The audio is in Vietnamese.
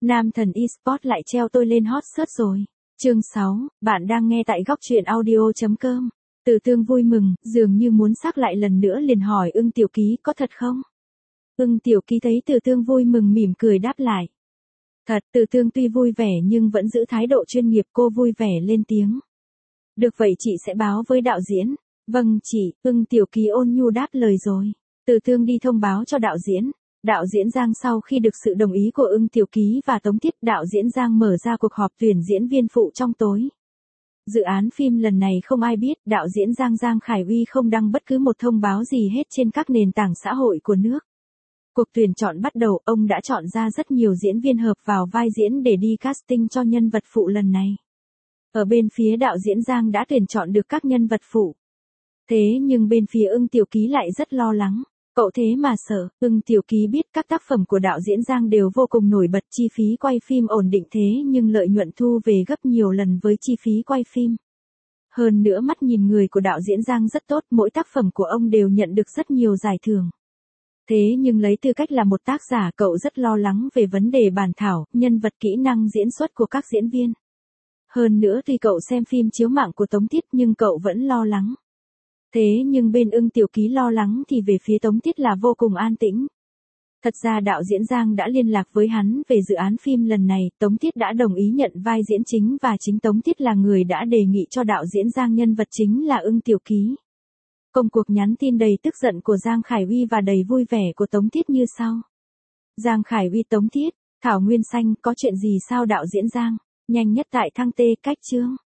Nam thần eSports lại treo tôi lên hot search rồi. Chương 6, bạn đang nghe tại góc truyện audio.com. Từ Tương vui mừng, dường như muốn xác lại lần nữa liền hỏi Ưng Tiểu Ký có thật không? Ưng Tiểu Ký thấy Từ Tương vui mừng mỉm cười đáp lại. Thật, Từ Tương tuy vui vẻ nhưng vẫn giữ thái độ chuyên nghiệp, cô vui vẻ lên tiếng. Được vậy chị sẽ báo với đạo diễn. Vâng chị, Ưng Tiểu Ký ôn nhu đáp lời rồi. Từ Tương đi thông báo cho đạo diễn. Đạo diễn Giang sau khi được sự đồng ý của Ưng Tiểu Ký và Tống Tiết, đạo diễn Giang mở ra cuộc họp tuyển diễn viên phụ trong tối. Dự án phim lần này không ai biết, đạo diễn Giang Khải Uy không đăng bất cứ một thông báo gì hết trên các nền tảng xã hội của nước. Cuộc tuyển chọn bắt đầu, ông đã chọn ra rất nhiều diễn viên hợp vào vai diễn để đi casting cho nhân vật phụ lần này. Ở bên phía đạo diễn Giang đã tuyển chọn được các nhân vật phụ. Thế nhưng bên phía Ưng Tiểu Ký lại rất lo lắng. Cậu thế mà sợ. Ưng Tiểu Ký biết các tác phẩm của đạo diễn Giang đều vô cùng nổi bật, chi phí quay phim ổn định thế nhưng lợi nhuận thu về gấp nhiều lần với chi phí quay phim. Hơn nữa mắt nhìn người của đạo diễn Giang rất tốt, mỗi tác phẩm của ông đều nhận được rất nhiều giải thưởng. Thế nhưng lấy tư cách là một tác giả, cậu rất lo lắng về vấn đề bản thảo, nhân vật, kỹ năng diễn xuất của các diễn viên. Hơn nữa tuy cậu xem phim chiếu mạng của Tống Tiết nhưng cậu vẫn lo lắng. Thế nhưng bên Ưng Tiểu Ký lo lắng thì về phía Tống Tiết là vô cùng an tĩnh. Thật ra đạo diễn Giang đã liên lạc với hắn về dự án phim lần này, Tống Tiết đã đồng ý nhận vai diễn chính và chính Tống Tiết là người đã đề nghị cho đạo diễn Giang nhân vật chính là Ưng Tiểu Ký. Công cuộc nhắn tin đầy tức giận của Giang Khải Uy và đầy vui vẻ của Tống Tiết như sau. Giang Khải Uy Tống Tiết, Thảo Nguyên Xanh, có chuyện gì sao đạo diễn Giang? Nhanh nhất tại thăng tê cách chương.